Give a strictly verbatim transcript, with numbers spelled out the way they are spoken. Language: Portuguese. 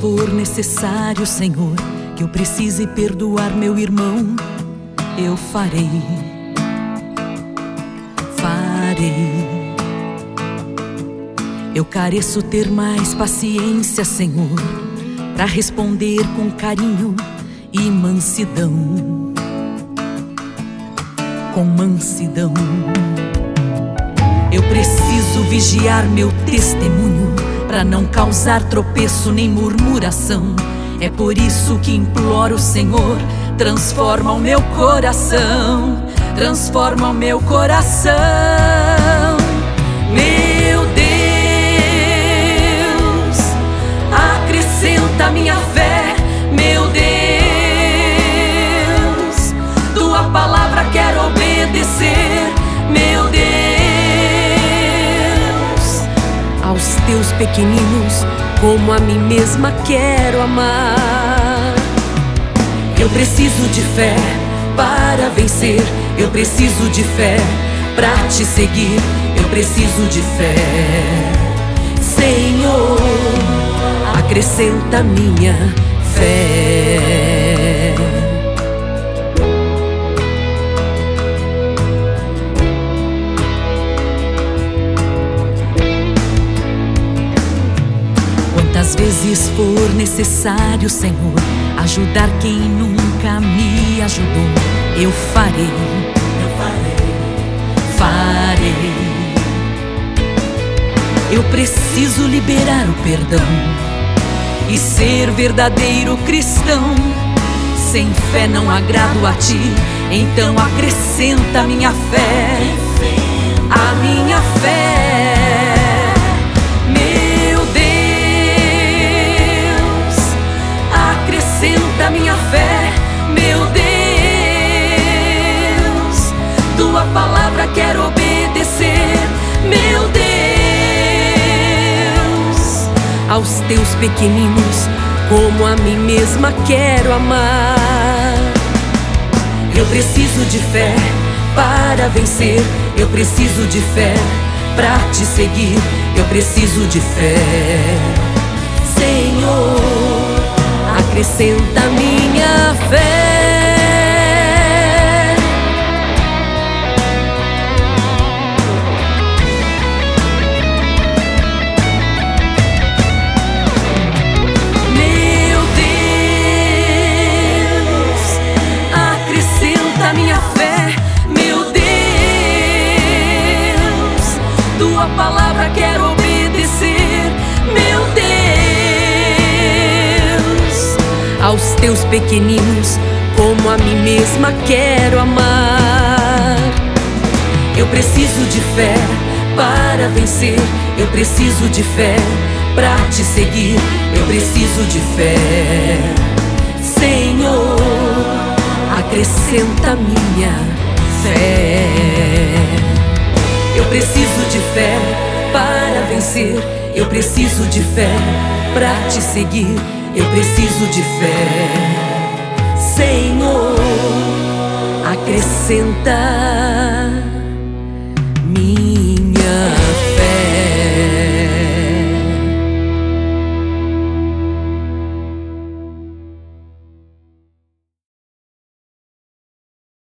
for necessário, Senhor, que eu precise perdoar meu irmão, eu farei, farei. Eu careço ter mais paciência, Senhor, para responder com carinho e mansidão, com mansidão. Eu preciso vigiar meu testemunho para não causar tropeço nem murmuração. É por isso que imploro, Senhor, transforma o meu coração, transforma o meu coração. Meu Deus, acrescenta minha fé, meu Deus, tua palavra quero obedecer, meu Deus. Aos teus pequeninos, como a mim mesma quero amar. Eu preciso de fé para vencer, eu preciso de fé para te seguir, eu preciso de fé. Senhor, acrescenta minha fé. Quantas vezes for necessário, Senhor, ajudar quem nunca me ajudou, eu farei, eu farei, farei. Eu preciso liberar o perdão e ser verdadeiro cristão. Sem fé não agrado a ti, então acrescenta a minha fé, a minha fé. Acrescenta minha fé, meu Deus, tua palavra quero obedecer, meu Deus. Aos teus pequeninos, como a mim mesma quero amar. Eu preciso de fé para vencer, eu preciso de fé para te seguir, eu preciso de fé, Senhor, acrescenta minha fé. Meu Deus, acrescenta minha fé, meu Deus, tua palavra quero obedecer, meu Deus. Aos teus pequeninos, como a mim mesma quero amar. Eu preciso de fé para vencer, eu preciso de fé para te seguir, eu preciso de fé. Senhor, acrescenta minha fé. Eu preciso de fé para vencer, eu preciso de fé para te seguir, eu preciso de fé. Senhor, acrescenta